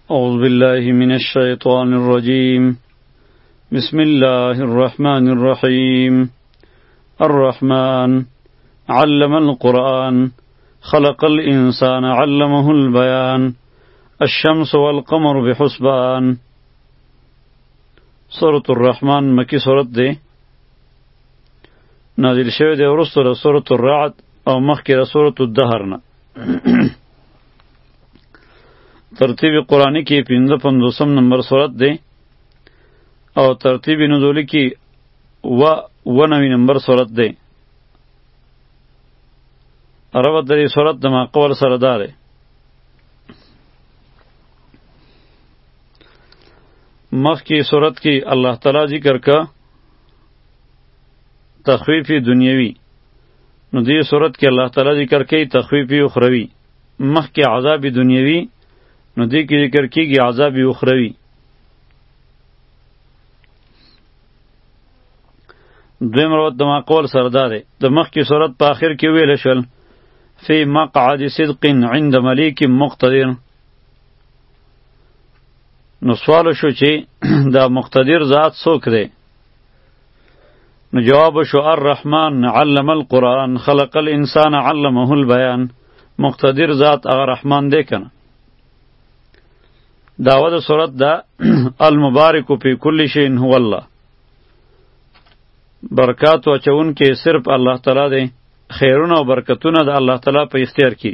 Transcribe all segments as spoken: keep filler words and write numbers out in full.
أعوذ بالله من الشيطان الرجيم بسم الله الرحمن الرحيم الرحمن علم القرآن خلق الإنسان علمه البيان الشمس والقمر بحسبان. سورة الرحمن مکی سورت ده نازل شوه ده ورسته ده سورة الرعد او مخی ده سورة الدهر نه. ترتیب قرآنی کی پنځه پنځوسم نمبر سورت ده او ترتیب نزولی کی و و نوی نمبر سورت ده. ربط ده سورت ده ما قول سره داره. مخ کی صورت کی اللہ تعالی ذکر کا تخویف دنیاوی، نو دی صورت کی اللہ تعالی ذکر کی تخویف اخروی. مخ کی عذاب دنیاوی، نو دی کی ذکر کی گی عذاب اخروی. دویم روت دما قول سرداره د مخ کی صورت په آخر کې ویل شل فی مقعد صدق عند ملیک مقتدر. نو سوال شو چې دا مقتدر ذات څوک دی؟ نو جواب شو الرحمن علم القرآن خلق الانسان علمه البیان. مقتدر ذات هغه رحمان دی کنه. داود صورت دا المبارک فی کل شیء هو الله. برکات واچون کې صرف الله تعالی دی. خیرونه او برکتونه د الله تعالی په اختیار کې.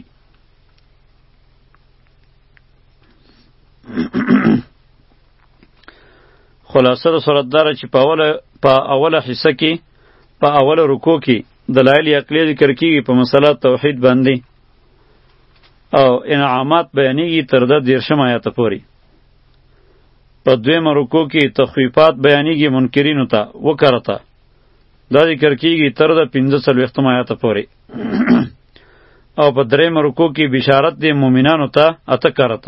خلاصه د صورت داره چې په اوله په اوله حصه کې په اوله رکوع کې دلایل عقلی ذکر کیږي په مسله توحید باندې او انعامات بیانېږي تر د دیرشم آیاته پورې. په دویمه رکوع کې تخویفات بیانېږي منکرینو ته وکړه دا ذکر کیږي تر د پنځه څلوېښتم آیاته پورې. او په دریمه رکوع کې بشارت دی مؤمنانو ته اته کرته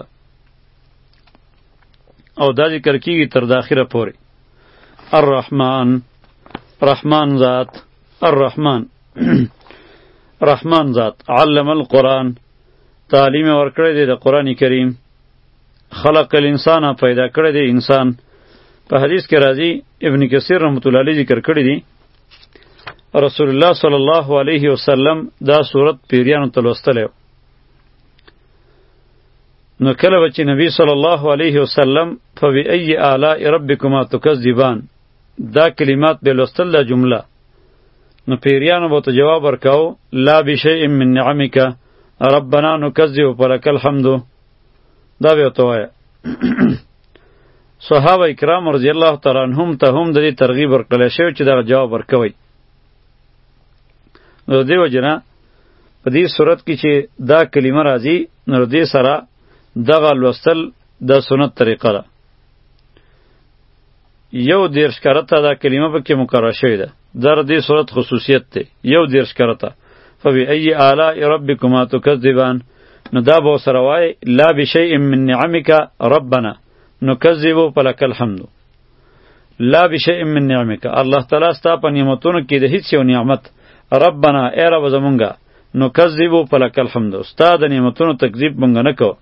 او دا ذکر کیږي تر د اخره پورې. الرحمن رحمان ذات الرحمن رحمان ذات علم القرآن تعلیم ورکړی دی د قرآن کریم. خلق الانسان پیدا کړی دی انسان. په حدیث کې راځي ابن کثیر رحمت الله علیه ذکر کړی دی رسول الله صلی الله علیه وسلم دا صورت پیریانو ته لوستلی. نو کله به چې نبی صلی الله علیه وسلم فبأي آلاء ربکما تکذبان دا کلمات به لوستل دا جمله، نو پیریانو به ته جواب ورکاو لا بشیء من نعمک ربنا نکذب فلک الحمد. دا به ورته وایه. صحابه کرام رضی الله تعالی عنهم ته هم د دې ترغیب ورکړلی شوی چې دغه جواب ورکوئ. نو د دې وجې نه په دې صورت کې چې دا کلمه راځي نو د دې سره دغه لوستل د سنت طریقه ده. یو دیرش کرته دا کلمه پکې مکرره شوې ده. دا د دې صورت خصوصیت دی. یو دیرش کرته فبأي آلاء ربکما تکذبان. نو دا به ورسره وایي لا بشیء من نعمک ربنا نکذب فلک الحمد. لا بشیء من نعمک الله تعالی ستا په نعمتونو کې د هیڅ یو نعمت ربنا ای رب زمونږه نکذب فلک الحمد ستا د نعمتونو تکذیب مونږ نه کوو.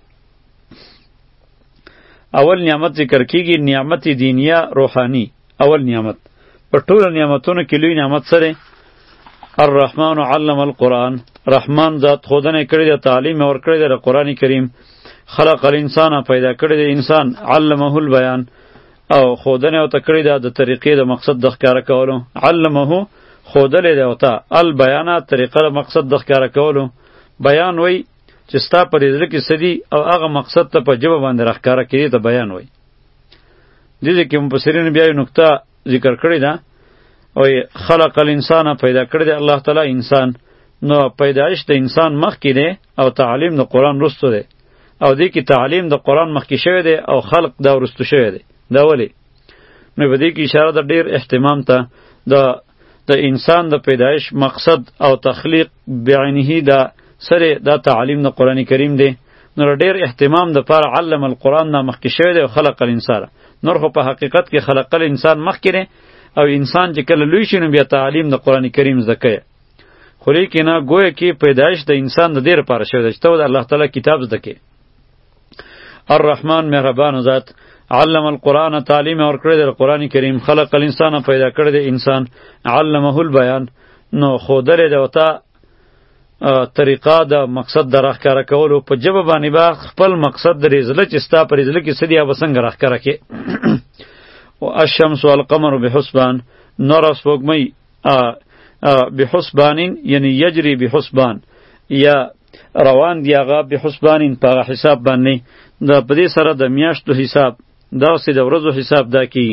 اول نعمت ذکر کیږي نعمت دینیه روحانی. اول نعمت په ټولو نعمتونو کې لوی نعمت سره الرحمن علم القرآن. رحمان ذات خودنه کړی د تعلیم ورکړی د قرآن کریم. خلق الانسان پیدا کړی د انسان علمه البیان او خودنه او تکړی د طریقې د مقصد د ښکارا کولو. علمه خودلې د وتا البیانات طریقه د مقصد د ښکارا کولو. بیان وای چې ستا په دې کې سدي او هغه مقصد ته په جواب باندې راښکاره کړي ته بیان وای. دې کې مفسرین بیا یو نقطه ذکر کړی ده او خلق الانسان پیدا کړی دی الله تعالی انسان. نو پیدایش د انسان مخکې دی او تعلیم د قرآن وروسته دی او دې کې تعلیم د قرآن مخکې شوی دی او خلق دا وروسته شوی دی. دا ولې؟ نو په دې کې اشاره ده ډېر اهتمام ته د د انسان د پیدایش مقصد او تخلیق بعینه دا سره دا تعلیم د قرآن کریم دی. نو ډېر اهتمام د پر علم القرآن نه مخکې شوی دی او خلق الانسان. نور خو په حقیقت کې خلق الانسان مخکې دی او انسان چې کله لوی شي نو بیا تعلیم د قرآن کریم زده کوي. خو لیکنه گویا کې پیدایش د انسان د دې لپاره شوی دی چې ته د الله تعالی کتاب زده کوې الرحمن مهربان ذات، علم القرآن تعلیم ورکړی د قرآن کریم، خلق الانسان پیدا کړی د انسان، علمه البیان نو خودلې د وتا طریقه د مقصد د راښکاره کولو په جبه باندې با خپل مقصد د رزله چې ستا پر رزله کې سدي یا بسنګ راښکاره کې. او الشمس والقمر بحسبان، نور سپوږمۍ بحسبان یعنی یجری بحسبان یا روان دی هغه بحسبان په حساب باندې، د په دې سره د میاشتو حساب داسې د ورځو حساب دا کی.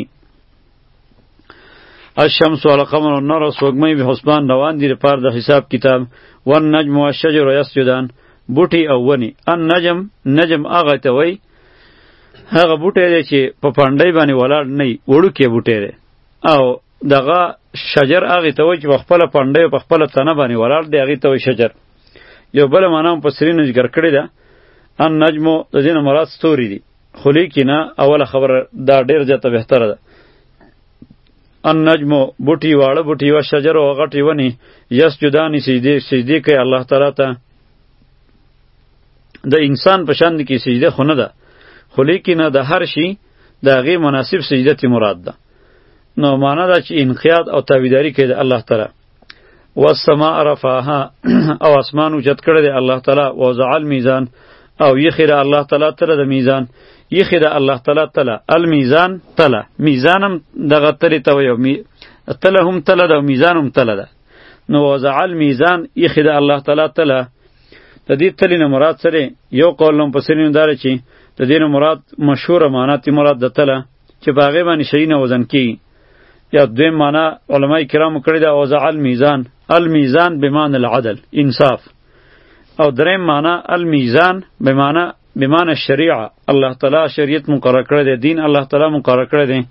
الشمس والقمر نور سپوږمۍ بحسبان روان دي لپاره د حساب کتاب. والنجم والشجر یسجدان، بوټي او ونی. النجم نجم هغه ته وای هغه بوټی دی چې په پانډۍ باندې ولاړ نه وي، وړوکی بوټی دی. او دغه شجر هغې ته وایي چې په خپله پانډۍ په خپله تنه باندې ولاړ دی، هغې ته وایي شجر. یو بله معنا هم مفسرینو ذکر کړې ده. النجمو د دې نه مراد ستوري دي، خو لیکي نه اوله خبره دا ډېر زیاته بهتره ده. النجمو بوټي واړه بوټي و شجر او غټې ونې یسجدانې سجدې سجدې کوي الله تعالی ته. د انسان په شان کې سجده خو نه ده، خو لیکي نه د هر شي د هغې مناسب سجده تی مراد ده. نو معنا ده چې انقیاد او تابعداري کوي د الله تعالی. والسماء رفعها او اسمان اوچت کړی دی الله تعالی. ووضع الميزان او یخی ده الله تعالی تله د میزان، یخی ده الله تعالی تله المیزان تله، میزان هم دغه تلې ته وایي، تله هم تله ده او میزان هم تله ده. نو وضع الميزان یخی ده الله تعالی تله. د دې تلې نه مراد سره یو قول هم پسرینو داره چې د دې نه مراد مشهوره معنا تی مراد د تله چې په هغې باندې شیونه وزن کیږي. یا دویم معنا علماء کرامو کړې ده وضع المیزان، المیزان بمعنى العدل انصاف. او دریم معنا المیزان بمعنى بمعنى الشریعه، الله تعالی شریعت مقرر کړی دی، دین الله تعالی مقرر کړی دی.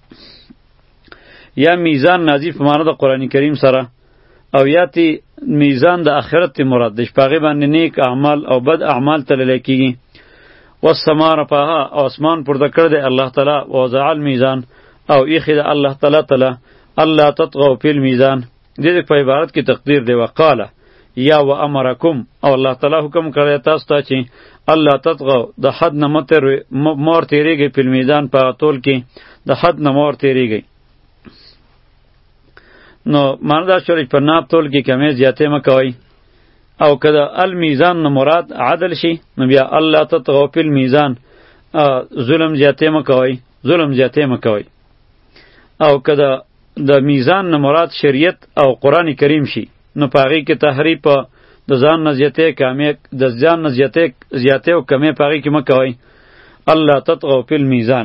یا میزان نازی په معنا د قرآن کریم سره، او یا تی میزان د آخرت تی مراد دی، په هغې باندې نیک اعمال او بد اعمال تللی کیږي. والسماء رفعها او اسمان پورته کړی دی الله تعالی. ووضع الميزان او ایخی ده الله تعالی تعالی الله تطغوا فی الميزان. دې په عبارت کې تقدیر دی وقاله یا و امرکم، او الله تعالی حکم کړی تاسو ته چې الله تطغوا د حد نه مور تیریږي په میزان په طول کې د حد نه مور تیریږي. نو معنی دا شو چې په ناب طول کې کمی زیاتې مه کوئ. او که د المیزان نه مراد عدل شي نو بیا الله تطغوا فی المیزان، ظلم زیاتې مه کوئ، ظلم زیاتې مه کوئ. او که د میزان نه مراد شریعت او قرآن کریم شي نو په هغې کې تحریف د ځان نه زیاتې کمې د ځان نه زیاتې زیاتې او کمې په هغې کې مه کوئ. الله تطغوا فی المیزان.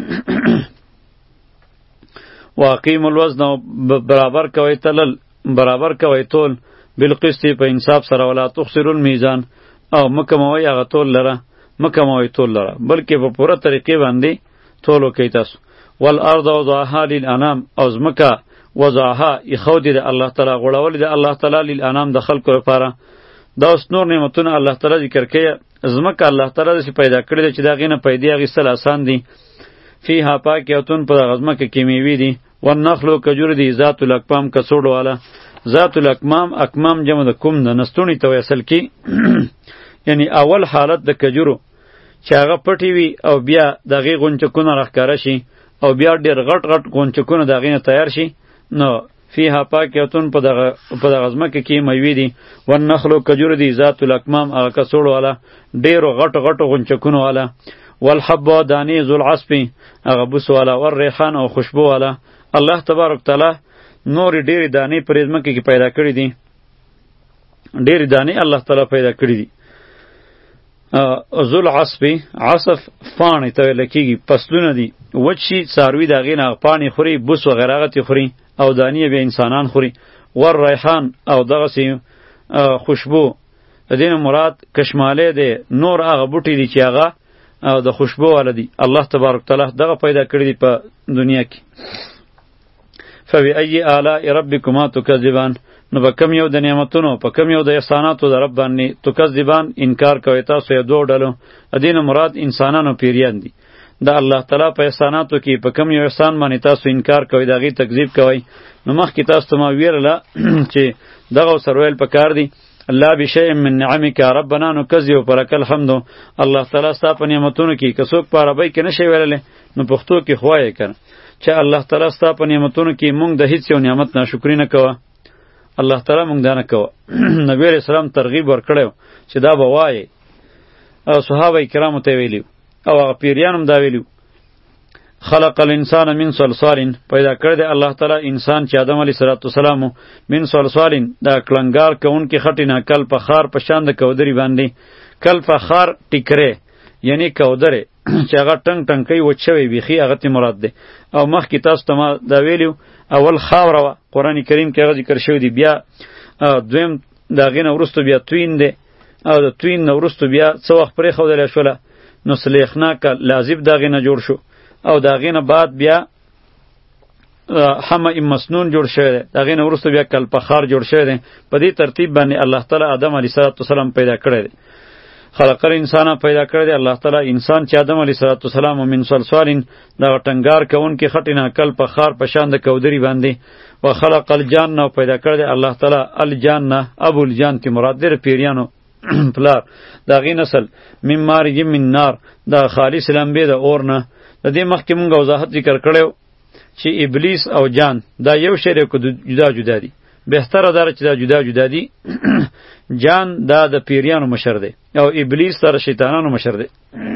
واقیم الوزن، برابر کوئ تلل، برابر کوئ تول، بالقسط په انصاف سره. ولا تخسروا الميزان، او مکموي هغه تول لره، مکموي تول لره، بلکې په پوره طریقې باندې تول وکئ تاسو. والارض وضعها للانام، او ځمکه وضعها یخودې د الله تعالی، غوړولې د الله تعالی للانام د خلکو لپاره. دا اوس نور نعمتونه الله تعالی ذکر کوي. ځمکه الله تعالی داسې پیدا کړې ده چې د هغې نه پیدې اخیستل اسان دي. فیها پاکیتون، په دغه ځمکه کې میوې دي. والنخل کجور دي ذات الاکمام، کڅوړو والا. ذات الاکمام، اکمام جمع د کوم د نستونی ته اصل کې یعنی اول حالت د کجورو چې هغه پټي وي او بیا دغه غونچکونه راښکاره شي او بیا ډیر غټ غټ غونچکونه دغه نه تیار شي. نو فیها پاکیتون، په دغه په دغه ځمکه کې میوې دي. والنخل کجور دي ذات الاکمام، هغه کڅوړو والا، ډیرو غټو غټو غونچکونو والا. والحب دانی ذو العصف، هغه بوس والا. والریحان، او خوشبو والا. الله تبارک تعالی نور ډېرې دانې پر ځمکه کې پیدا کړي دي، ډېرې دانې الله تعالی پیدا کړي دي. ذو العصف، عصف پاڼې ته ویل کېږي، فصلونه دي، وچ شي څاروي د هغې نه پاڼې خوري، بوس وغیره هغه ترې خوري، او دانې بیا انسانان خوري. والریحان، او دغسې خوشبو، د دې نه مراد کشمالی دی، نور هغه بوټي دي چې هغه د خوشبو والا دي. الله تبارک تعالی دغه پیدا کړي دي په دنیا کې. فبأي آلاء ربکما تکذبان، نو په کم یو د نعمتونو، په کم یو د احساناتو د رب باندې تکذبان انکار کوي تاسو یې دوه ډلو. د دې نه مراد انسانانو پیریان دي. د الله تعالی په احساناتو کې په کم یو احسان باندې تاسو انکار کوئ، د هغې تکذیب کوئ. نو مخکې تاسو ته ما ویله چې دغه ورسره ویل پکار دي الله بشیء من نعمک ربنا نکذب فلک الحمد. الله تعالی ستا په نعمتونو کې که څوک په عربی کې نشي ویللی نو پښتو کې خوایې کنه چې الله تعالی ستا په نعمتونو کې مونږ د هیڅ یو نعمت ناشکری نه کوه. الله تعالی مونږ دا نه کوه. نبی علیہ السلام ترغیب ورکړی چې دا به وایې او صحابه کرامو ته ویلیو او هغه پیریان هم دا ویلیو. خلق الانسان من صلصال، پیدا کړی دی الله تعالی انسان چې آدم علیه السلام من صلصال دا کلنګار کوونکې خټې نه کل فخار په شان د کودري باندې. کل فخار ټیکرې یعنی کودره چې هغه ټنګ ټنګ کوي وچ شوی بیخي هغه ته مراد دی. او مخکې تاسو ته ما دا ویلیو اول خاوره وه قرآن کریم کې هغه ذکر شوی دی. بیا دویم د هغې نه وروسته بیا توین دی او د توین نه وروسته بیا څه وخت پرېښودلی شوله نو سلیخناکه لازب د هغې نه جوړ شو او د هغې نه بعد بیا حمع مسنون جوړ شوی دی. د هغې نه وروسته بیا کلفخار جوړ شوی دی. په دې ترتیب باندې الله تعالی آدم علیه السلام پیدا کړی دی. خلق الانسان پیدا کړی دی الله تعالی انسان چې آدم علیه السلام من صلصال دغه ټنګار کوونکې خټې نه کلفخار په شان د کودري باندې. و خلق الجان پیدا کړی دی الله تعالی الجان ابو الجان تی مراد دی پیریانو پلار د هغې نسل من مارج من نار د خالص لمبې د اور نه. د دې مخکې مونږ وضاحت ذکر کړی چې ابلیس او جان دا یو شی دی که جدا جدا دي. بهتره دا چې دا جدا جدا دي. جان دا د پیریانو مشر دی او ابلیس دا د شیطانانو مشر دی.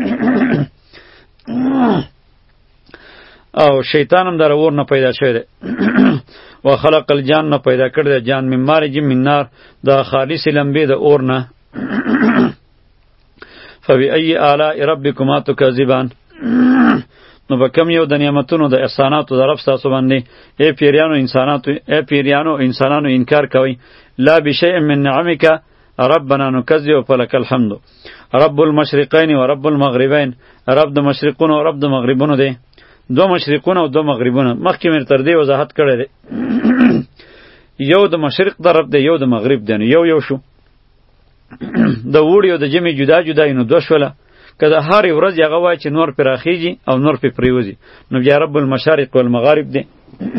او شیطان هم در اور نه پیدا شوی دی. و خلق الجان نه پیدا کړی دی جان من مارج من نار دا خالص لمبې د اور نه. فبأي آلاء ربکما تکذبان، نو به کم یو د نعمتونو د احساناتو د رب ستاسو باندې ای پیریانو انساناتو ای پیریانو انسانانو انکار کوئ. لا بشیء من نعمک ربنا نکذب فلک الحمد. رب المشرقین و رب المغربین، رب د مشرقونو او رب د مغربونو دی. دو مشرقونه او دو مغربونه مخکې مې تر دې وضاحت کړی دی. یو د مشرق د رب دی یو د مغرب دی، یو یو شو. د وړي او د جمع جدا جدا نو دو شوله. که د هرې ورځ هغه وایي چې نور پرې راخیږي او نور پرې پرېوځي نو بیا رب المشارق والمغارب دی.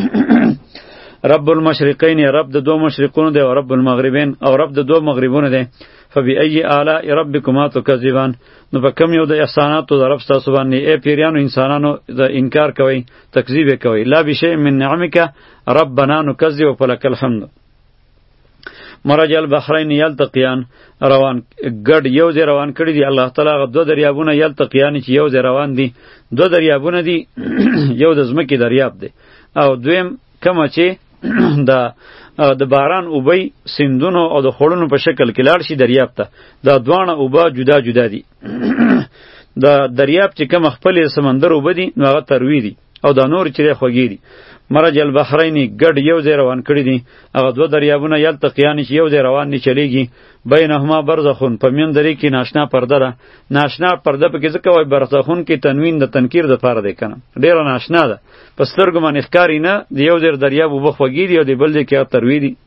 رب المشرقین رب د دو مشرقونو دی او رب المغربین او رب د دو مغربونو دی. فبأي آلاء ربکما تکذبان، نو په کم یو د احساناتو د رب ستاسو باندې ای پیریانو انسانانو د انکار کوئ تکذیب کوئ. لا بشیء من نعمک ربنا نکذب فلک الحمد. مرج البحرین یلتقیان، روان ګډ یو ځای روان کړي دي الله تعالی هغه دوه دریابونه یلتقیان چې یو ځای روان دي. دوه دریابونه دي، یو د ځمکې دریاب دی او دویم کومه چې د د باران اوبه سیندونو او د خړونو په شکل کې لاړ شي دریاب ته. دا دواړه اوبه جدا جدا دي. د دریاب چې کوم خپل سمندر اوبه دي نو هغه تروی دي او دا نور چې خوږی دي. مرج البحرین ګډ یو ځای روان کړي دي هغه دوه دریابونه یلتقیان چې یو ځای روان دي چلیږي. بینهما برزخون، په میان درې کې ناشنا پرده ده. ناشنا پرده پکې ځکه وایي برزخون کې تنوین د تنکیر د پاره دی کنه ډیره ناشنا ده په سترګو باندې ښکاري نه. د یو ځای دریاب اوبه خوږې دي او د بل ځای کې تروی دي.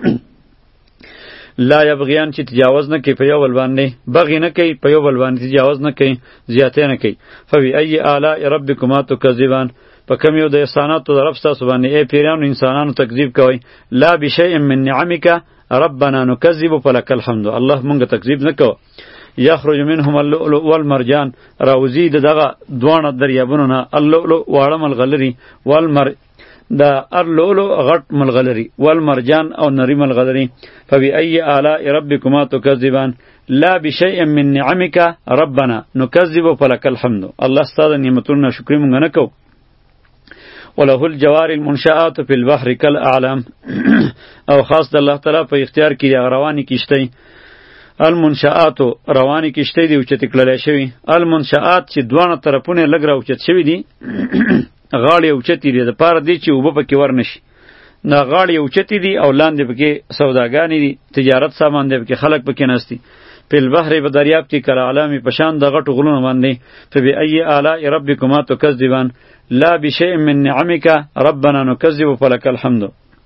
لا یبغیان چې تجاوز نه کوي په یو بل باندې، بغي نه کوي په یو بل باندې، تجاوز نه کوي زیاتې نه کوي. فبأي آلاء ربکما تکذبان، په کم یو د احساناتو د رب ستاسو باندې ای پیریانو انسانانو تکذیب کوئ. لا بشیء من نعمک ربنا نکذب فلک الحمد. الله مونږ تکذیب نه کوو. یخرج منهم اللؤلؤ والمرجان، راوزی د دغه دوانه دریابونو نه اللؤلؤ واړه ملغلري والمر دا اللؤلؤ غټ ملغلري والمرجان او نری ملغلري. فبأي آلاء ربکما تکذبان. لا بشیء من نعمک ربنا نکذب فلک الحمد. الله ستاسو نعمتونو شکر مونږ نه کوو. وله الجوار المنشآت فی البحر کالاعلام، او خاص د الله تعالی په اختیار کې دی رواني کشتی. المنشآت رواني کشتی دی اوچت کړلای شوی. المنشآت چې دوانه طرفونه لګ را اوچت شوی دی غاړې اوچتې دي د پاره دی چې اوبه پکې ورنشي. نه غاړې اوچتې دي او لاندې پکې سوداګانې دي، تجارت سامان دی پکې، خلک پکې نستی. فی البحر په دریاب کې کالاعلام په شان د غټو غلونو باندې. فبأي آلاء ربکما تکذبان. لا بشیء من نعمک ربنا نکذب فلک الحمد.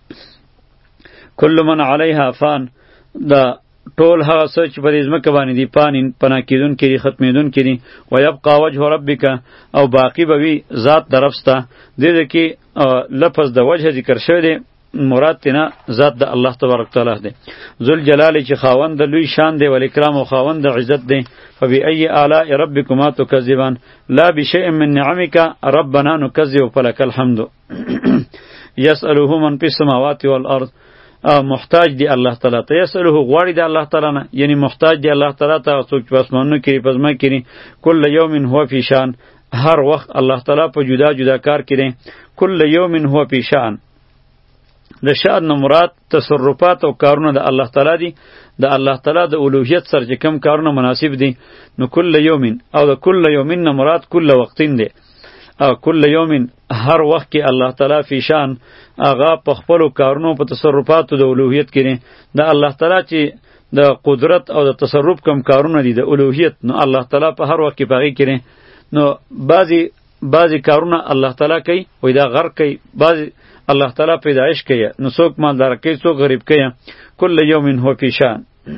کل من علیها فان، دا ټول هغه څه چې په دې ځمکه باندې دي پانین پناه کېدونکي دي، ختمېدونکي دي. ویبقا وجه ربک، او باقی به وي ذات د رب ستا. دې کې لفظ د وجه ذکر شوی دی مراد تینا ذات د الله تبارک تعالی دی. ذل جلال چې خاوند د لوی شان دی ول اکرام او خاوند د عزت دی. فبأي آلاء ربكما تكذبان لا بشيء من نعمك ربنا نكذب فلك الحمد. يسأله من في السماوات والارض محتاج دی الله تعالی ته. یسأله غواړي دی الله تعالی نه، یعنی محتاج دی الله تعالی ته. څوک چې اسمانونو کې پزما کړي کل یوم هو فی شان، هر وخت الله تعالی په جدا جدا کار کړي. کل یوم هو فی شان، د شان نه مراد تصرفات او کارونه د الله تعالی دي. د الله تعالی د اولوهیت سره چې کم کارونه مناسب دي نو کل یوم، او د کل یوم نه مراد کل وقتین دی. او کل یوم هر وخت کې الله تعالی فی شان، هغه په خپل کارونو په تصرفاتو د اولوهیت کې د الله تعالی چې د قدرت او د تصرف کم کارونه دي د اولوهیت، نو الله تعالی په هر وخت کې پغی کړي. نو بعضی بعضی کارونه الله تعالی کوي وای دا غر کوي، بعضی الله تعالی پیدایش کوي، نو څوک مالدار کوي څوک غریب کوي. کل یوم هو فی شان.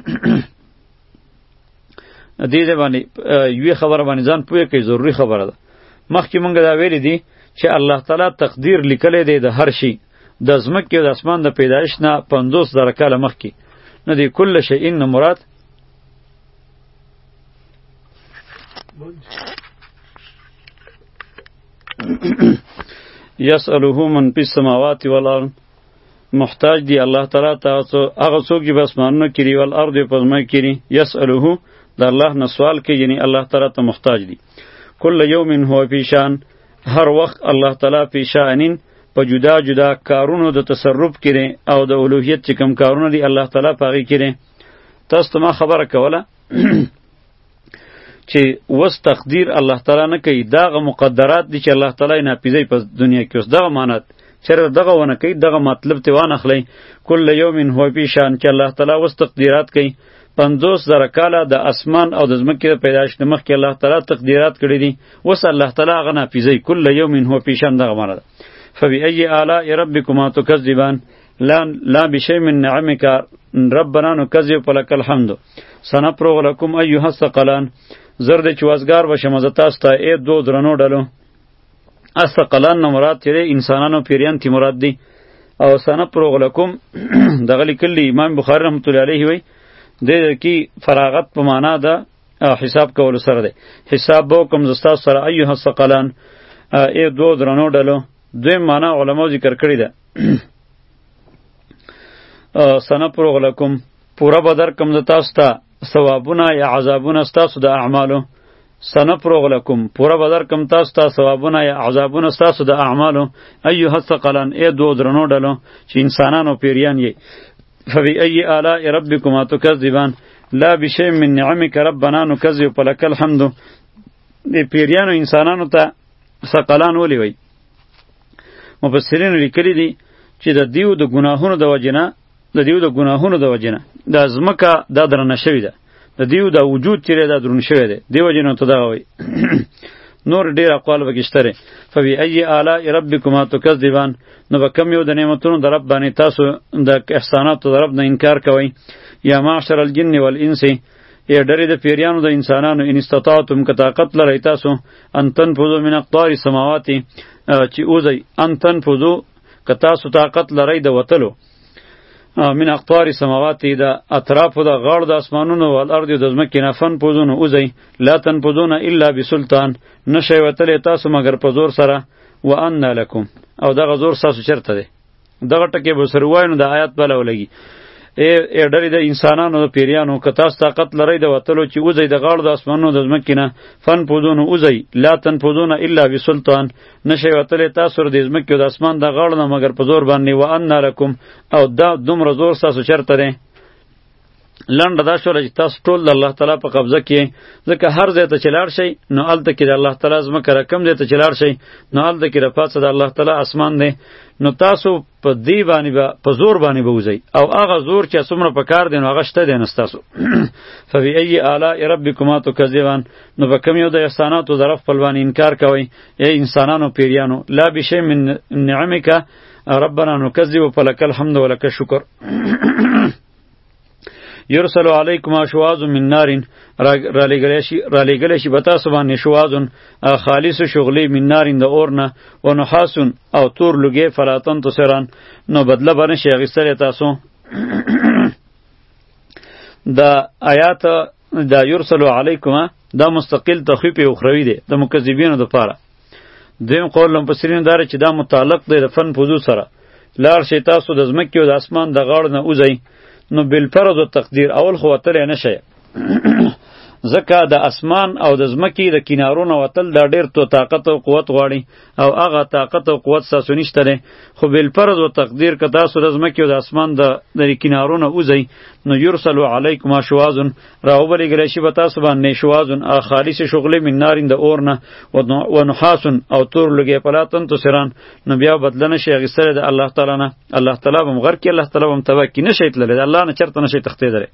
دې دې باندې یوه خبره باندې ځان پوهه کوي، ضروری خبره ده. مخکې مونږ دا ویلي دي چې الله تعالی تقدیر لیکلی دی د هر شي، د ځمکې او د اسمان د پیدایش نه پنځوس زره کاله مخکې. نو دی کل شیء نه مراد یسأله من فی السماوات والارض، محتاج دی الله تعالی ته هغه څوک چې په اسمانونو کې دي والارض په ځمکه کې دي. یسأله د الله نه سوال کوي، یعنی الله تعالی ته محتاج دی. کل یوم هو فی شان، هر وخت الله تعالی فی شانین په جدا جدا کارونو د تصرف کړي او د اولوهیت چې کم کارونه دي الله تعالی پاغي کړي. تاسو ته ما خبره کوله چې وس تقدیر الله تعالی نه کوي، داغه مقدرات دي چې الله تعالی ناپیزي په دنیا کې اوس دغه معنات چیرې دغه ونه کوي، دغه مطلب ته وانه خلی. کل یوم هو فی شان چې الله تعالی وس تقدیرات کوي. پنځوس زره کاله د اسمان او د ځمکې د پیدایش نه مخکې الله تعالی تقدیرات کړي دي، اوس الله تعالی هغه ناپیزي. کل یوم هو فی شان دغه معنی ده. فبأي آلاء ربكما تكذبان لا لا بشيء من نعمك ربنا نكذب فلك الحمد. سنفرغ لكم أيها الثقلان، زرد چوازگار بشم از تاسو ته ای دو درنو ډلو. الثقلان نه مراد چې انسانانو پیریان تی مراد دی. او سنفرغ لكم دغه لیکلی امام بخاری رحمت الله علیه وی د کی فراغت په معنا ده حساب کول سره ده. حساب بو کوم زستا سره ایها الثقلان ای دو درنو ډلو. دوی معنا علماء ذکر کړی ده. سنفرغ لكم پورا بدر کم د تاسو ته ثوابونه یا عذابونه ستاسو د اعمالو. سنفرغ لكم پورا بدر کم تاسو ته ثوابونه یا عذابونه ستاسو د اعمالو. ایها الثقلان ای دو درنو ډلو چې انسانانو پیریان یې. فبأي آلاء ربكما تكذبان لا بشيء من نعمك ربنا نكذب فلك الحمد. د پیریانو انسانانو ته ثقلان ولي وی. مفسرین لیکلی دي چې د دیو د ګناهونو د وجنه د دیو د ګناهونو د وجنه د ازمکه د درنه شوی ده، د دیو د وجود چیرې د درن شوی ده، دیو جنو ته دا وای. نور ډیر اقوال وکشتره. فبأي آلاء ربكما تكذبان، نو بکم یو د نعمتونو د رب باندې تاسو د احساناتو د رب نه انکار کوئ. یا معشر الجن والانس، یا ډری د پیریانو د انسانانو، ان استطاعتم که طاقت لرئ تاسو ان تنفذوا من اقطار السماوات چې اوزئ، ان تنفذوا که تاسو طاقت لرئ د وتلو من اقطار السماوات د اطرافو د غاړو د اسمانونو او الارض د ځمکې نه فنفذون اوزئ لا تنفذون الا بسلطان، نشئ وتلی تاسو مگر په زور سره. وان لکم، او دغه زور تاسو چرته دی؟ دغه ټکی به سره وایو نو د آیات بله ولګي. ای ای ډری د انسانانو د پیریانو که تاسو طاقت لرئ د وتلو چې اوزئ د غاړو د اسمانونو د ځمکې نه فنفذون اوزئ لا تنفذون الا بسلطان، نشئ وتلی تاسو د ځمکې او د اسمان د غاړو نه مگر په زور باندې. وان لکم، او دا دومره زور تاسو چرته دی؟ لنډه دا شوله چې تاسو ټول د الله تعالی په قبضه کې، ځکه هر ځای ته چې لاړ شئ نو هلته کې د الله تعالی ځمکه را کم ځای ته چې لاړ شئ نو هلته کې د پاسه د الله تعالی اسمان دی. نو تاسو په دې باندې به په زور باندې به وځئ، او هغه زور چې څومره په کار دی نو هغه شته دی نه ستاسو. فبأي آلاء ربكما تكذبان، نو به کوم یو د احساناتو د رب خپل باندې انکار کوئ ای انسانانو پیریانو. لا بشیء من نعمک ربنا نکذب فلک الحمد ولک الشکر. یرسل علیکما شواظ من نار را لګلی شي به تاسو باندې شواظ خالص شغلې من نار د اور نه و نحاس او تور لوګې فلا تنتصران نو بدله به نشئ اخیستلی تاسو. دا آیات دا یرسل علیکما دا مستقل تخویف اخروی دی د مکذبینو دپاره. دویم قول مفسرین داره چې دا متعلق دی د فن فضول سره. لار شي تاسو د ځمکې او د اسمان د غاړو نه وځئ نو بالفرض و تقدیر اول خو وتلی نه شئ ځکه د اسمان او د ځمکې د کنارونه وتل دا ډېر تو طاقت او قوت غواړي او هغه طاقت او قوت ستاسو نشته دی. خو بالفرض و تقدیر که تاسو د ځمکې او د اسمان د د کنارونه وځئ نو یرسلو علیکما شواظ راوبلېږلی شي به تاسو باندې شواظ خالص شغلې من نارین د اور نه و نحاس او تور لوګی فلا تنتصران نو بیا بدله نشئ اخیستلی د الله تعالی نه. الله تعالی به م غر کړي، الله تعالی به م تباه کړي، نشئ تللی د الله نه چېرته نشئ تښتېدلی.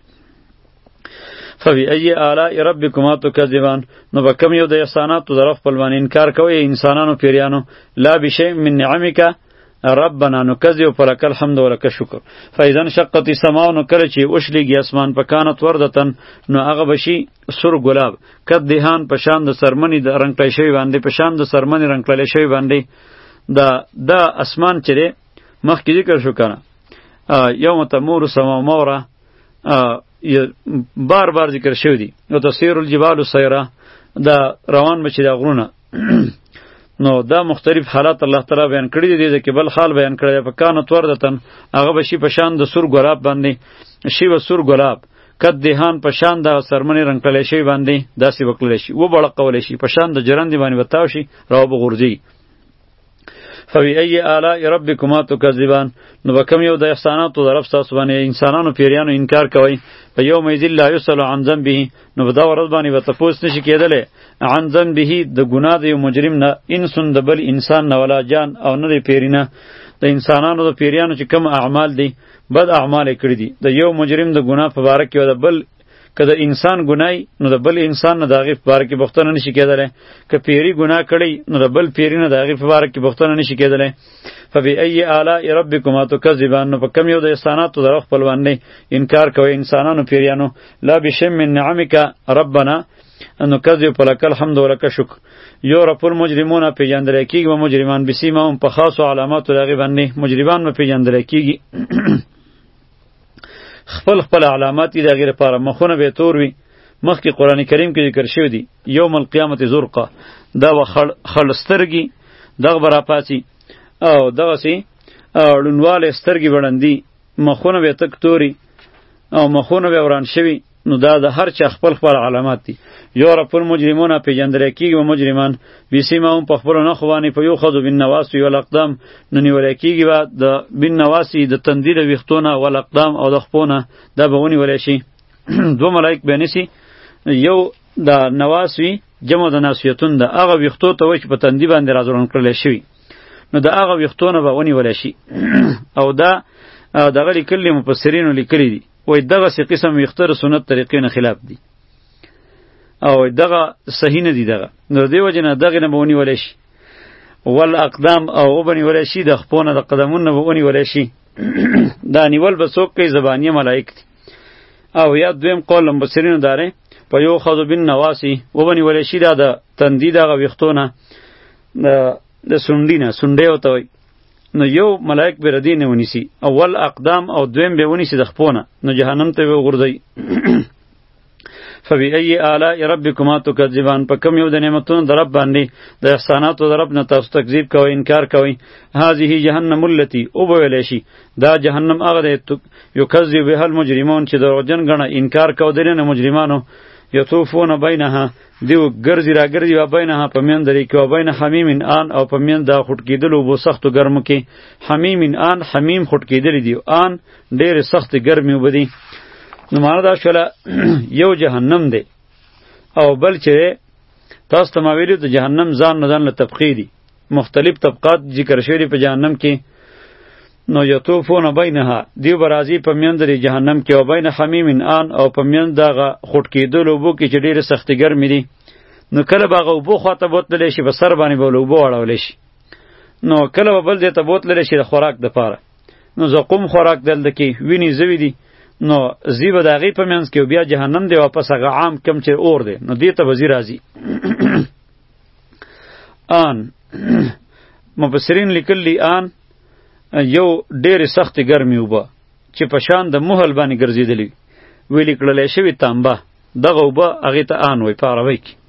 فبأي آلاء ربكما تكذبان نو به کوم یو د احساناتو د رب خپل باندې انکار کوئ انسانانو پیریانو. لا بشیء من نعمک ربنا نکذب فلک الحمد ولک الشکر. فاذا انشقت السماء نو کله چې وشلیږي اسمان په کانت وردتن نو هغه بشي سور ګلاب کد دهان په شان د سرمنی د رنگ کړی شوی باندې په شان د سرمنی رنگ کړی شوی باندې دا دا اسمان چې مخکې ذکر شو کنه یوم تمور سما موره بار بار ذکر شوی دی نو تسیر الجبال سیرا دا روان بچی دا غرونه نو دا مختلف حالات الله تعالی بیان کړی دی ځکه بل حال بیان کړی په کانت وردتن هغه بشي په شان د سور ګلاب باندې شی و سور ګلاب کد دهان په شان د سرمنی رنگ کړی شی باندې داسې وکړل شي و بړه کول شي په شان د جرندې باندې وتاو شي راو بغورځي. فبأي آلاء ربكما تكذبان نو بکم یو د احساناتو د رب تاسو باندې انسانانو پیریانو انکار کوي. په یوم یذل لا یسأل عن ذنبه نو په دا ورځ باندې به تپوس نشي کېدلی عن ذنبه د ګناه د یو مجرم نه انسون د بل انسان نه ولا جان او نه د پیرینه د انسانانو د پیریانو چې کوم اعمال دي بد اعمال کړی دي د یو مجرم د ګناه په باره کې او د بل که د انسان ګنای نو د بل انسان نه د هغې په باره کې بخښنه نشي کېدلی. که پیري ګناه کړی نو د بل پیري نه د هغې په باره کې بخښنه نشي کېدلی. فبأي آلاء ربکما تکذبان نو په کم یو د احساناتو د رب خپل باندې انکار کوئ انسانانو پیریانو. لا بشیء من نعمک ربنا نکذب فلک الحمد ولک الشکر. یعرف المجرمون پیژندلی کېږي به مجرمان بسیمهم په خاصو علاماتو د هغې باندې مجرمان به پیژندلی کېږي خپل خپل علامات دي د هغې لپاره مخونه به تور وي. مخکې قرآن کریم کې ذکر شوي دي یوم القیامت زرقه دا به خړ سترګې دغه به راپاڅي او دغسې ړونوالی سترګې به ړندي مخونه به تک توري او مخونه به وران شوي نو دا د هر چا خپل خپل علامات دي. یعرف المجرمون پیژندلی کېږي به مجرمان بسیمهم په خپلو نښو باندې په یوخذو بالنواصی والاقدام نو نیولی کېږي به د بالنواصی د تندي د ویښتو نه والاقدام او د خپو نه دا به ونیولی شي. دوه ملایک به نیسي یو د نواصی جمع د ناسیتون ده هغه ویښتو ته وایي چې په تندي باندې راځوړن کړلی شوي نو د هغه ویښتو نه به ونیولی شي او دا دغه لیکلي مفسرینو لیکلي دي وای دغسې قسم ویښته د سنت طریقې نه خلاف دي او دغه صحیح نه دي دغه نو د دې وجې نه دغې نه به ونیولی شي والاقدام او وبنیولی شي د خپو نه د قدمونو نه به ونیولی شي. دا نیول به څوک کوي زبانیه ملایک دي. او یا دویم قول مفسرینو داره په یوخذ بالنواصی وبنیولی شي دا د تندي دغه ویښتو نه د سونډي نه سونډۍ ورته وایي نو یو ملائک به ردی نه ونیسي اول اقدام او دویم به ونیسي د خپونه نو جهنم ته به وغورځي. فبأي آلاء ربكما تكذبان په کوم یو د نعمتونو د رب باندې د احساناتو د رب نه تاسو تکذیب کوئ انکار کوئ. هذه جهنم التي او به ویلی شي دا جهنم هغه دی یکذب بها المجرمون چې دروغجن ګڼه انکار کو د نه مجرمانو. یطوفون بینها دیو ګرځي را ګرځي و بینها په میان درې کې و بین حمیم آن او په میان د خټ کېدلو بو سختو ګرمو کې حمیم آن حمیم خټ کېدلی دی آن ډېر سخت ګرمي وبدي. نو معنا دا شوله یو جهنم دی او بل چې تاسو ته ما ویلي د جهنم ځان نه ځان له طبقې دي مختلف طبقات ذکر شوي دي په جهنم کې. نو یطوفون بینها دیو برازی په میند دی جهنم کې او بین حمیم آن او په میند دغه خټ کېدلو اوبو کې چې ډېرې سختې ګرمې دي نو کله به هغه اوبو خواته بوتللی شي په سر باندې به له اوبو اړولی شي نو کله به بل ځای ته بوتللی شي د خوراک دپاره نو زقوم خوراک دلته کې وینې زوي دي نو زی به د هغې په منځ کې بیا جهنم دی واپس هغه عام کم چې اور دی نو دې ته به زی راځي. آن مفسرین لیکلی آن یو ډېرې سختې ګرمې اوبه چې په شان د مهل باندې ګرځېدلې ویلې کړلی شوي تانبه دغه اوبه هغې ته آن وایي په عربۍ کې.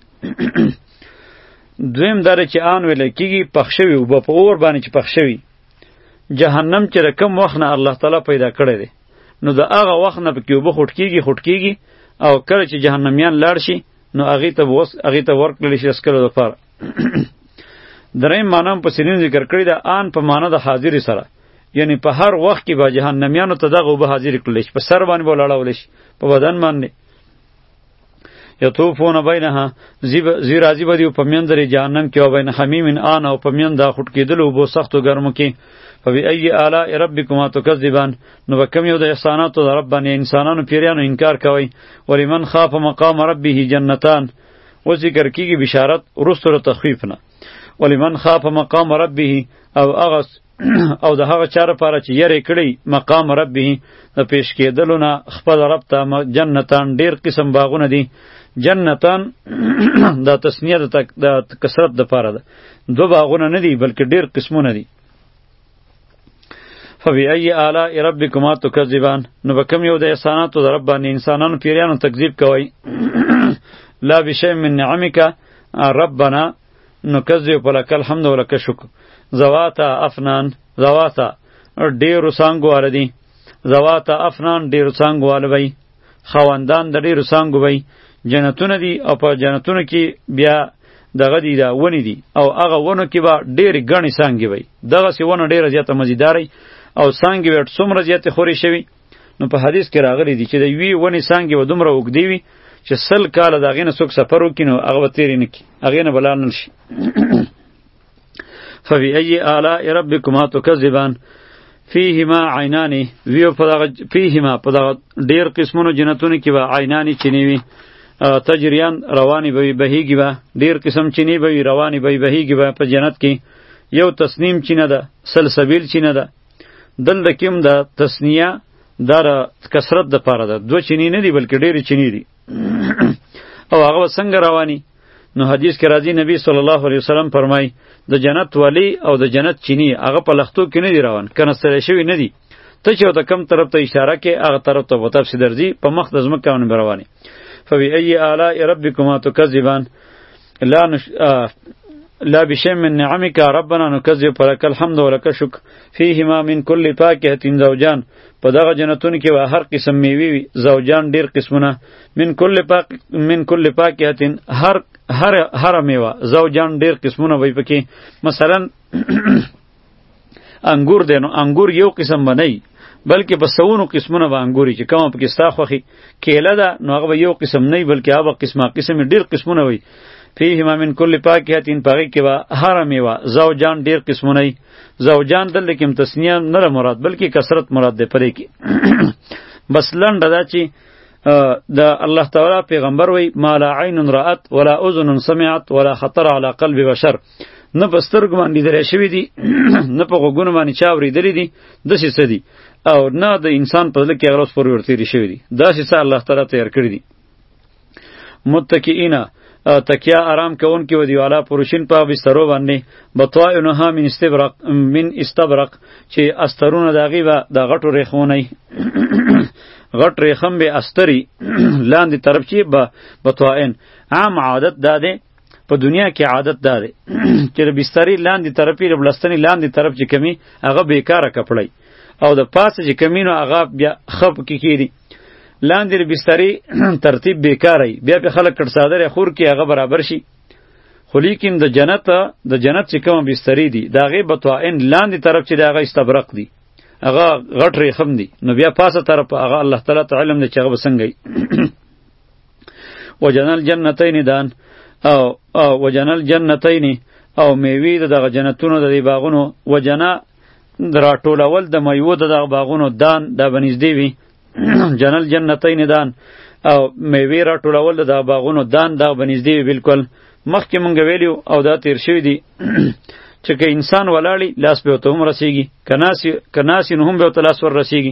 دویم دا دی چې آن ویلی کېږي پخ شوي اوبه په اور باندې چې پخ شوي. جهنم چې د کم وخت نه الله تعالی پیدا کړی دی نو د هغه وخت نه پکې اوبه خوټ کېږي خوټ کېږي او کله چې جهنمیان لاړ شي نو هغې ته به هغې ته ورکړلی شي د څکلو دپاره. دریم معنا هم پسې ذکر کړې ده آن په معنا د حاضرې سره یعنی په هر وخت کې به جهنمیانو ته دغه اوبه حاضرې کړلی شي په سر باندې به ولاړولی شي په بدن باندې. یطوفون بینها زی راځي به دي په میندر جهنم کې او بین حمیم آن او په میند د خوټ کېدلو اوبو سختو ګرمو کې. فبأي آلاء ربکما تکذبان نو به کوم یو د احساناتو د رب باندې انسانانو پیریانو انکار کوئ. ولمن خاف مقام ربه جنتان و ذکر کېږي بشارت وروسته د تخویف نه. ولمن خاف مقام ربه او هغه او د هغه چا لپاره چې یری کړی مقام ربه د پیش کېدلو نه خپل رب ته جنتان ډېر قسم باغونه دي. جنتان دا تسنیه د کثرت دپاره ده دو باغونه نه دي بلکې ډېر قسمونه دي. فبأي آلاء ربکما تکذبان نو به کوم یو د احساناتو د رب باندې انسانانو پیریانو تکذیب کوئ. لا بشیء من نعمک ربنا نکذب ولک الحمد ولک شکر. ذواتا افنان ذواتا ډیرو څانګو واله دي. ذواتا افنان ډیرو څانګو واله وي خواندان د ډیرو څانګو وي. جنتونه دي او په جنتونو کې بیا دغه دی دا ونی دي او هغه ونو کې به ډېرې ګڼې څانګې وي. دغسې ونه ډېره زیاته مزیدارۍ او څانګې به څومره زیاتې خورې شوي نو په حدیث کې راغلی دي چې د یوې ونې څانګې به دومره اوږدې وي چې سل کاله د هغې نه څوک سفر وکړي نو هغه به تېرې نه کړي هغې نه به لاړ نه شي. فبأي آلاء ربکما تکذبان فیهما عینانې ویو په دغه فیهما په دغه ډېر قسمونو جنتونو کې به عینانې چینې وي تجریان روانې به وي بهیږي به ډېر قسم چینې به وي روانې به وي بهیږي به په جنت کې. یو تسنیم چینه ده سلسبیل چینه ده دلته کې هم د تسنیه دا د کثرت دپاره ده دوه چینې نه دي بلکې ډېرې چینې دي او هغه به څنګه رواني نو حدیث کې راځي نبی صلی الله علیه وسلم فرمای د جنت ولی او د جنت چینی هغه په لختو کې نه دی روان کنستل شوی نه دی ته چې ته کم طرف ته اشاره کې هغه طرف ته وتاب سي درځي په مخ د زمکه باندې رواني. فبأي آلاء ربکما تکذبان لا نش... آه... لا بشیء من نعمک ربنا نکذب فلک الحمد ولک شکر. فیهما من کل فاکهة زوجان په دغه جنتونو کې به هر قسم میوې وي زوجان ډیر قسمونه. من کل پاک من کل فاکهة هر هر هر میوه زوجان ډیر قسمونه وي پکې. مثلا انګور دی نو انګور یو قسم بنئ بلکې په سونو قسمونه به انګوري چې کومه پکې ستا خوښي. کیله ده نو هغه به یو قسم نه بلکې هغه قسمه قسم ډیر قسمونه وي. فیهما من کل فاکهة پغې کې به هر میوه زوجان ډیر قسمونه وي. زوجان دلته کې تسنیه نه مراد بلکې کثرت مراد ده پرې کې. بس لنډه دا چې د الله تعالی پیغمبر وی ما لا عین رأت ولا اذن سمعت ولا خطر على قلب بشر نه په سترګو باندې درې شوي دي نه په غوږونو باندې چا اورېدلي دي داسې څه دي او نه د انسان په زړه کې هغه اوس پورې ورتېرې شوي دي داسې څه الله تعالی تیار کړي دي. متکئینا تکیا آرام کوونکي و دیوالا پروشین په بسترو باندې بطوائنها من استبرق من استبرق چې استرونه د هغې به د غټو ریخونی غټ ریخم به استری لاندې طرف چې به بطوائن عام عادت دا دی په دنیا کې عادت دا دی چې د بسترې لاندې طرفې د بلستنې لاندې طرف چې کمی هغه بیکاره کپړی او د پاسه چې کمی نو هغه بیا خپ کې کېدي لاندې د بسترې ترتیب بیکاری بیا په خلک کټ صادره خور کې هغه برابر شي. خو لیکن د جنت د جنت چې کوم بسترې دي دا غي بطوائن لاندې طرف چې دا هغه استبرق دي هغه غټ ریخم دي نو بیا پاسه طرف هغه الله تعالی ته علم دی چې هغه څنګه وجنل جنتین دان او او وجنل جنتین او میوې دغه جنتونو د باغونو وجنا دراټولول د میوه دغه باغونو دان د بنزدې وی جنل جنتین دان او میوې را ټولول د باغونو دان د بنزدې بالکل مخکې مونږ ویلو او دا تیر شوی دی چې که انسان ولاړی لاس به ته هم رسیږي کناسی کناسی نو هم به ته لاس ور رسیږي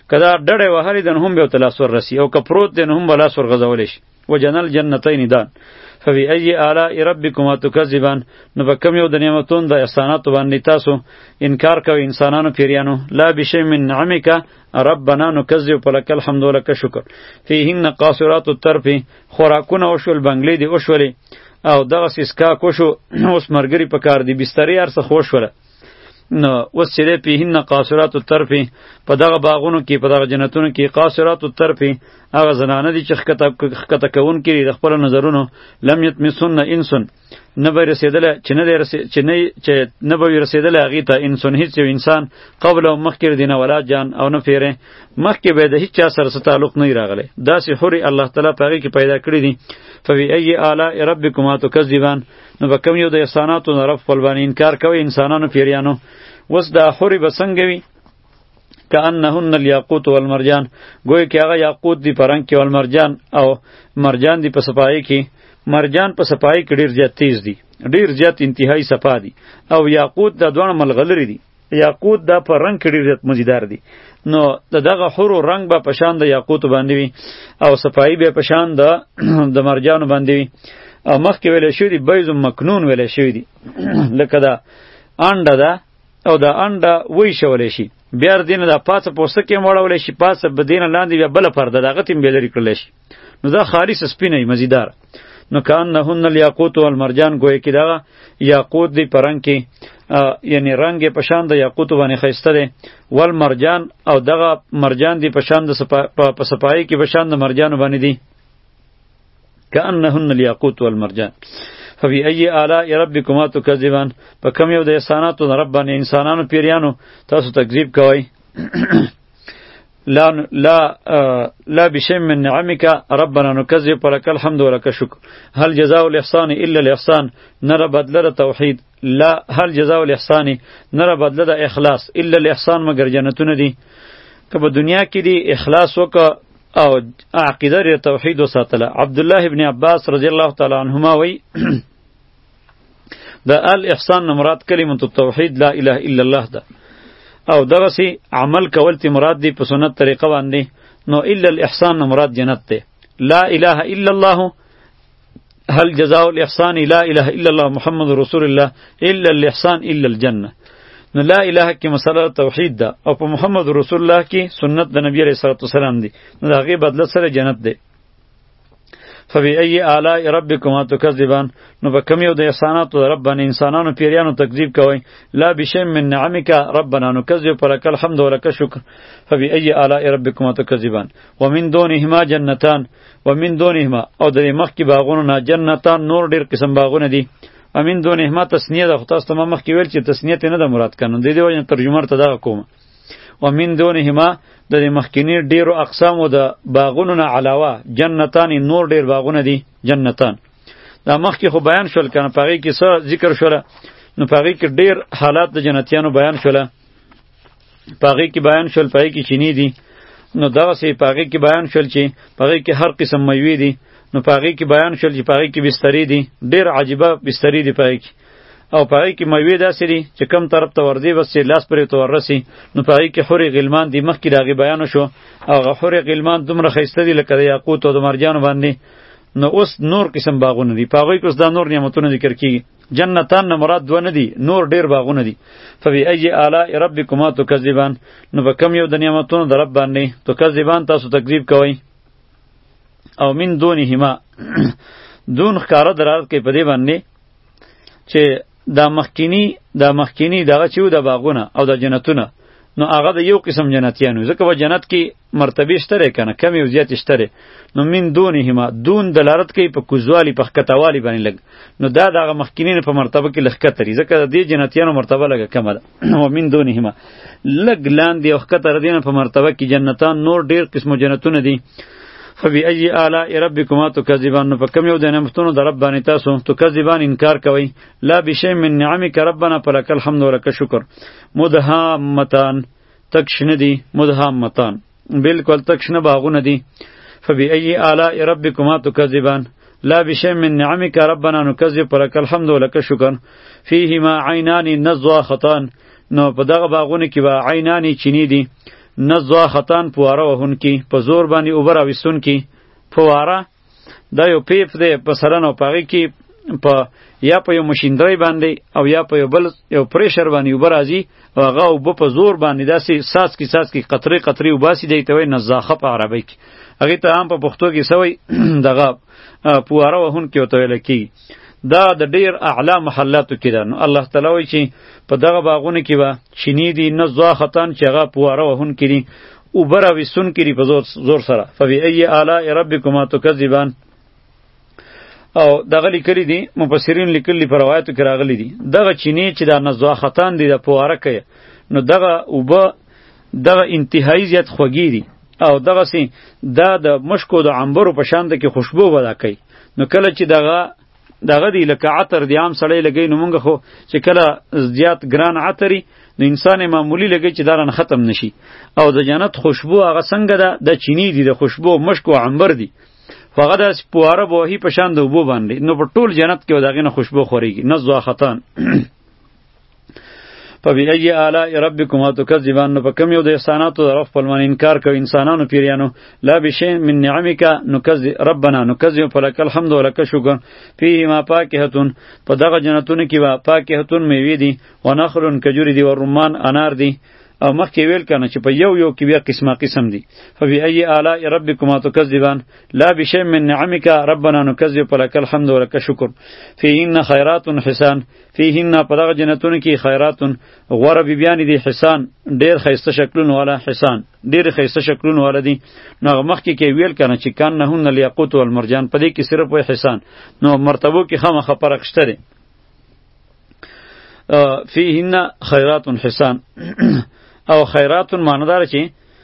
کدا ډډه وهلې دن هم به تلاس ور رسی او کپروت دن هم بلاس ور غزول شي وجنل جنتین دان فبی ای آلاء ربکما تکذبان نو په کوم یو د نعمتونو د احساناتو باندې تاسو انکار کوئ انسانانو پیریانو لا بشی من نعمک ربنا نکذب فلک الحمد ولک شکر فیهن قاصرات الطرف خوراکونه وشول بنگلې دی وشولې او دغه سیسکا کوشو اوس مرګری په کار دی بستری ارسه خوش وله نو اوس چې دی پیهن قاصرات الطرف په دغه باغونو کې په دغه جنتونو کې قاصرات الطرف هغه زنانه دي چې ښکته کوونکي د خپلو نظرونو لم یطمسن انسن نه به رسېدلی چې نه دی چې نه چې نه به وي رسېدلی هغې ته انسن هېڅ یو انسان قبل او مخکې دی نه ولا جان او نه پیری مخکې به یې د هېڅ چا سره څه تعلق نه وي راغلی داسې حورې الله تعالی په هغې کې پیدا کړي دي فبی ای آلاء ربکما تکذبان نو به کوم یو د احساناتو نه رب خپل باندې انکار کوئ انسانانو پیریانو اوس دا حورې به څنګه وي کأنهن الیاقوت والمرجان گویا که هغه یاقوت دی په رنګ کې والمرجان او مرجان دی په صفایی کې مرجان په صفایی کې ډیر زیات تیز دی ډیر زیات انتهایی صفا دی او یاقوت دا دوه ملغلری دی یاقوت دا په رنګ کې ډیر زیات مزیدار دی نو دغه حورو رنگ به په شان د یاقوت باندې وي او صفایی به په شان د د مرجان باندې وي او مخکې ویل شوی دی بیض مکنون ویل شوی دی لکه دا انډه ده او دا انډه وی شولې شي بیا دینه دا پاسه پوستکه موړولې شي پاسه بدینه لاندې بیا بل پرده دغه تیم به لري کړل شي نو دا خالص سپینې مزیدار نو کأنهن الیاقوت والمرجان گویا کې دا یاقوت دی پرنګ کې یعنی رنگ په شان د یاقوت باندې خسته دی والمرجان او دغه مرجان دی په شان د په صفایی کې په شان د مرجان باندې دی کأنهن الیاقوت والمرجان فبی ای آلاء ربکما تکذبان په کوم یو د احساناتو د رب باندې انسانانو پیریانو تاسو تکذیب کوئ لا لا لا بشيء من نعمك ربنا نكذب ولك الحمد ولك الشكر هل جزاء الاحسان الا الاحسان نرى بدل توحید لا هل جزاء الاحسان نرى بدل اخلاص الا الاحسان مگر جنتونه دي که په دنیا کې دی اخلاص وک او عقیده ر توحید وساتله عبد الله ابن عباس رضی الله تعالی عنهما وی دا الاحسان مراد کلمه التوحید لا اله الا الله ده او دغه سي عمل کول تی مراد دی په سنت طریقه باندې نو الا الاحسان مراد جنت ده لا اله الا الله هل جزاء الاحسان لا اله الا الله محمد رسول الله الا الاحسان الا الجنه نو لا اله کی مسله توحید ده او په محمد رسول الله کی سنت د نبی رسول الله سلام دی نو هغه بدله سره جنت ده فبی ای آلاء ربکما تکذبان نو به کوم یو د احساناتو د رب باندې انسانانو پیریانو تکذیب کوئ لا بشیء من نعمک ربنا نکذب فلک الحمد ولک الشکر فبی ای آلاء ربکما تکذبان ومن دونهما جنتان ومن دونهما او د مخکې باغونو نه جنتان نور ډیر قسم باغونه دي ومن دونهما تسنیه ده خو تاسو ته مخکې ویل چې تسنیه نه ده مراد کنه د دې وجه ترجمه ته دغه کوم ومن دونهما د مخکینی ډیرو اقسامو د باغونو نه علاوه جنتان نور ډیر باغونه دي جنتان دا مخکې خو بیان شول کنه پغې کې څه ذکر شول نو پغې کې ډیر حالات د جنتیانو بیان شول پغې کې بیان شول پغې کې چینی دي نو دا سه پغې کې بیان شول چې پغې کې هر قسم میوه دي نو پغې کې بیان شول چې پغې کې بستری دي ډیر عجیبه بستری دي پغې کې او پای کې میوه داسې دي چې کم طرف ته وردی بس لاس پرې تو ورسي نو پای کې حورې غلمان دی مخکې داغه بیان شو او حورې غلمان دومره خسته دي لکه د یاقوت او د مرجان باندې نو اوس نور قسم باغونه دي پای کې اوس دا نور نعمتونه ذکر کیږي جنتان نه مراد دو نه دي نور ډیر باغونه دي فبی ای آلاء ربکما تکذبان نو به کم یو د نعمتونو د رب باندې تکذبان تاسو تکذیب کوئ او من دونهما دون خکاره درات کې په دې باندې چې دا مخکینی دا مخکینی دغه چې د باغونه او د جنتونه نو هغه د یو قسم جنتیانو ځکه و جنت کې مرتبه شته کنه کم یو زیات شته نو من دونهما دون دلالت کوي په کوزوالی په خکتوالی باندې لګ نو دا دغه مخکینی په مرتبه کې لخکتري ځکه د دې جنتیانو مرتبه لګه کم ده و من دونهما لګ لاندې او خکتر دینه په مرتبه کې جنتان نور ډیر قسمو جنتونه دي فبی ای آلاء ربکما تکذبان نو په کوم یو د نعمتونو د رب باندې تاسو تکذبان انکار کوئ لا بشیء من نعمک ربنا فلک الحمد ولک الشکر مدهامتان تکشنه دی مدهامتان بالکل تکشنه باغونه دی فبی ای آلاء ربکما تکذبان لا بشیء من نعمک ربنا نکذب فلک الحمد ولک الشکر فیهما عینان نضاختان نو په دغه باغونه کې به عینان چینی دي نه ضاختان پواره وهونکي په زور باندې اوبه راویستونکي. فواره دا یو پیپ دی په سرن او په هغې کې په یا په یو مشیندرۍ باندې او یا په یو بل یو پریشر باندې اوبه راځي او هغه اوبه په زور باندې داسې څاڅکي څاڅکي قطرې قطرې وباسي، دی ته وایي نضاخه په عربۍ کې. هغې ته هم په پښتو کې څه وایي دغه پواره وهونکي ورته ویلی کېږي. دا د ډیر اعلی محلاتو کې ده. نو الله تعالی وایي چې په دغه باغونو کې به چینې دي نه ضاختان چې هغه پواره وهونکي دي، اوبه راویستونکي دي په زور زور سره. فبأي آلاء ربکما تکذبان. او دغه لیکلي دي مفسرین لیکلي په روایتو کې راغلي دي دغه چینې چې دا نضاختان دي د پواره کوي، نو دغه اوبه دغه انتهایی زیات خوږې دي او دغسې دا د مشکو د عنبرو په شان ده کې خوشبو به دا کوي. نو کله چې دغه دغه دی لکه عطر دی عام سړی لګوي، نو مونږ خو چې کله زیات ګران عطري نو انسان معمولی لګوي چې دا رانه ختم نشي. او د جنت خوشبو هغه څنګه ده، د چینی دی د خوشبو مشک او عنبر دی، خو هغه داسې پواره به وهي په شان د اوبو باندې، نو په ټول جنت کې د هغې نه خوشبو خورېږي. نه ضاختان. فبأي آلاء ربکما تکذبان. نو په کوم یو د احساناتو د رب خپل باندې انکار کوي انسانانو پیریانو. لا بشیء من نعمک نکذب ربنا نکذب فلک الحمد ولک شکر. فیهما فاکهة. په دغه جنتونو کې به فاکهة میوې دي، ونخل کجوري دي، ورمان انار دي. او مخکې ویل کنه چې په یو یو کې بیا قسمه قسم دي. فبأي آلاء ربکما تکذبان. لا بشیء من نعمک ربنا نکذب فلک الحمد ولک شکر. فیهن خیرات حسان. فیهن په دغه جنتونو کې خیرات غوره بیبیانې دي، حسان ډېر ښایسته شکلونو والا، حسان ډېر ښایسته شکلونو والا دي. نو هغه مخکې کې ویل کنه چې کانهن الیاقوت والمرجان، په دې کې صرف وایي حسان. نو مرتبو کې خامخا فرق شته دی. فیهن خیرات حسان. او خیراتون معنادار چې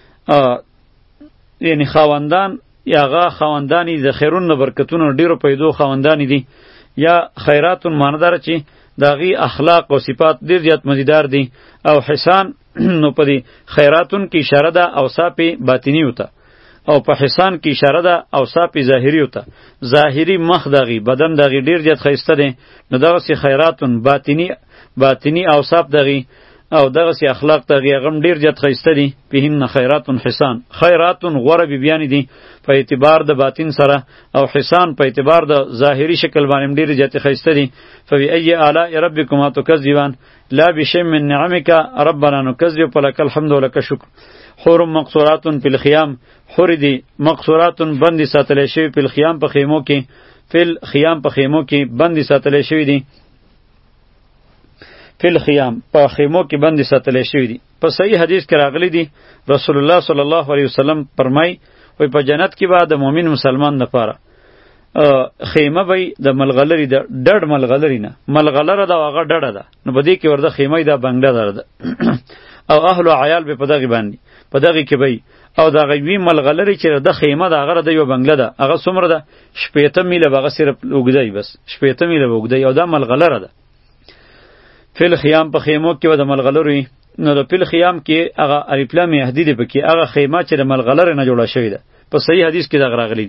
یعنی خواندان یا غا خواندانی د خیرون نه برکتونو ډیرو پیدو خواندانی دي، یا خیراتون معنادار چې داغي اخلاق او صفات ډیر زیات مزیدار دي. او حسان نو په دې خیراتون کې اشاره ده اوصاف باطینی وته، او په حسان کې اشاره ده اوصاف ظاهری وته. ظاهری مخ داغي بدن داغي ډیر زیات خیسته دي، نو دغه سي خیراتون باطینی باطینی اوصاف داغي او دغه سی اخلاق ته غم ډیر جت خیسته دي. بهن خیراتون حسان. خیراتون غوره بیبیانی دي په اعتبار د باطن سره، او حسان په اعتبار د ظاهری شکل باندې ډیر جت خیسته دي. فبأي آلاء ربکما تکذبان. لا بشیء من نعمک ربنا نکذب فلک الحمد ولک شکر. حور مقصورات فی الخیام. حور دی مقصورات بندي ساتل شوی په الخیام په خیمو کې، فی الخیام په خیمو کې بندي ساتل شوی دي. فل خیام په خیمو کې بندي ساتل شوی دي. په صحیح حدیث کې راغلی دی رسول الله صلی الله علیه وسلم فرمای وای په جنت کې به د مؤمن مسلمان لپاره خیمه وي د ملغلری د ډډ ملغلری نه ملغلره دا هغه ډډه ده، نو په دې کې ورته خیمه دا بنگله ده او اهل او عیال به په دغه باندې په دغه کې وي. او دا غوی ملغلری چې د خیمه دا هغه د یو بنگله ده، هغه څومره ده شپېته میله بغه صرف وګدای، بس شپېته میله وګدای، او دا ملغلره ده. فل خیام په خیمو کې و د ملغلروي. نو د فل خیام کې هغه الفلام یهدی دی پکې، هغه خیمه چې د ملغلر نه جوړه شوې ده. په صحیح حدیث کې دا راغلی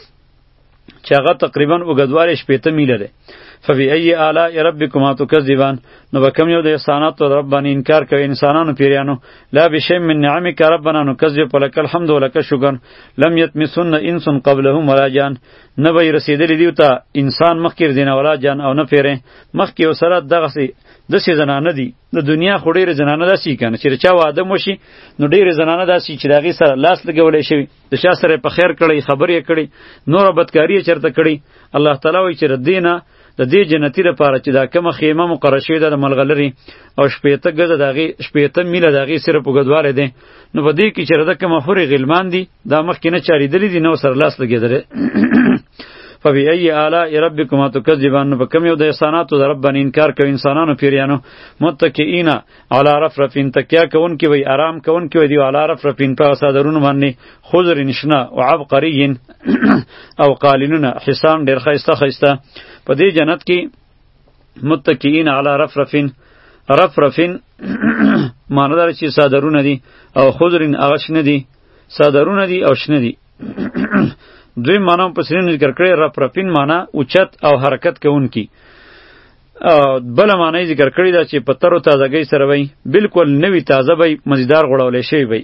چې هغه تقریبا وګدواله شپېته میله ده. فبأي آلاء ربکما تکذبان. نو به کوم یو د احساناتو د رب باندې انکار کوي انسانانو پیریانو. لا بشیء من نعمک ربنا نکذب فلک الحمد ولک شکر. لم یتمسن انس قبلهم ولا جان. نه به رسیدلی دیو ته انسان مخکې دینه ولا جان او نه پیره مخکې وسره دغه سي د سي زنانه دي. د دنیا خو ډېرې زنانه داسې کنه چې چا واده موشي نو ډېرې زنانه داسې چې دغه سره لاس لګولې شوی، د شا سره په خیر کړي، خبرې کړي، نور بدکاری چرته کړي. الله تعالی وایي چې ردینه د دې جنتی لپاره چې دا کومه خیمه مقرره شوې ده د ملغلري او شپېته ګزه دغه شپېته میله دغه صرف وګدواله ده. نو په دې کې چې رده کومه خوري غلمان دي دا مخکې نه چاریدلې دي، نو سره لاس لګېدل. فبأي آلاء ربکما تکذبان. نو په کوم یو د احساناتو د رب باندې انکار کوي انسانانو پیریانو. متکئین علی رفرفین. تکیا کوونکي وي آرام کوونکي وي دی علی رفرفین په صدرونو باندې، خضر نشنا او عبقرین او قالینون حسان ډیر خیسته خیسته. په دې جنت کې متکئین علی رفرفین. رفرفین معنی دار چې صدرونه دي، او خضرین هغه شنه دي، صدرونه دي او شنه دي. دوی معنی په سرین ذکر کړی. رفرفین معنی اوچت او حرکت کوونکی. بل معنی ذکر کړی دا چې په تر او تازګۍ سره وي بالکل نوی تازه وي مزیدار غړولې شي وي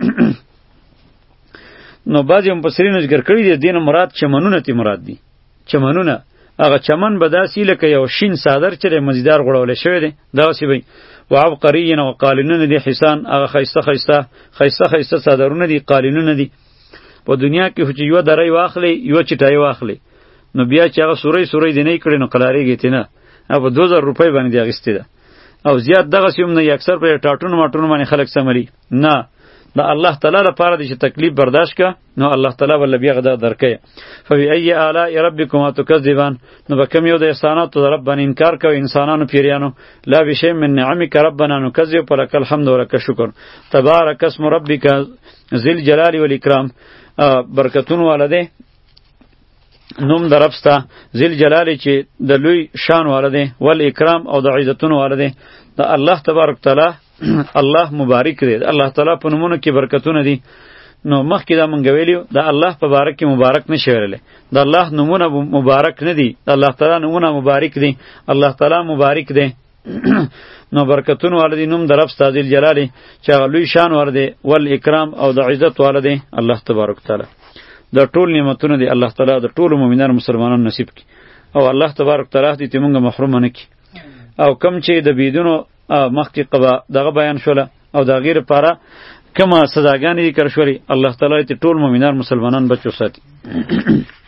نو بعضی مفسرین ذکر کړی دي دین مراد چمنونه تی مراد دي چمنونه هغه چمن به داسې لکه یو شین صادر چې مزیدار غړولې شوی دی داسې وي و عبقرین و قالینونه دي حسان هغه خیسته خیسته خیسته خیسته صادرونه دي قالینونه دي په دنیا کې خو چې یو درې واخلې یو چټای واخلې نو بیا چې هغه سورې سورې دی نه کړي نو قلاریږي تی نه او دو زره روپۍ باندې اخیستې ده او زیات دغه سیم نه اکثر په ټاټونو ماټونو باندې خلک سمري نه دا الله تعالی لپاره دې چې تکلیف برداشت کا نو الله تعالی ول بیا غدا درکې فبأي آلاء ربكما تكذبان نو بکم یو د احسانات رب باندې انکار کوي انسانانو پیریانو لا بشی من نعمک ربنا نكذب ولك الحمد ولك الشكر تبارك اسم ربك ذل جلال والاکرام برکتون والده نوم دربستا ذل جلال چې د لوی شان والده ول اکرام او د عزتون والده د الله تبارک تعالی الله مبارک دی الله تعالی په نومونو کې برکتونه دي نو مخکې دا مونږ ویلیو د الله په بارک کې مبارک نشي ویلې د الله نومونه مبارک نه دي الله تعالی نومونه مبارک دي الله تعالی مبارک دی نو برکتون والدی نوم در رب ذل جلال چې لوی شان والده ول اکرام او د عزت والده الله تبارک تعالی د ټول نعمتونه دی الله تعالی د ټول مؤمنانو مسلمانانو نصیب کی او الله تبارک تعالی دې موږ محروم نه کی او کم چې د بيدونو مخکې قبا دغه بیان شوله او د غیر لپاره کومه سزاګانې ذکر شولې الله تعالی ته ټول مؤمنان مسلمانان بچو ساتي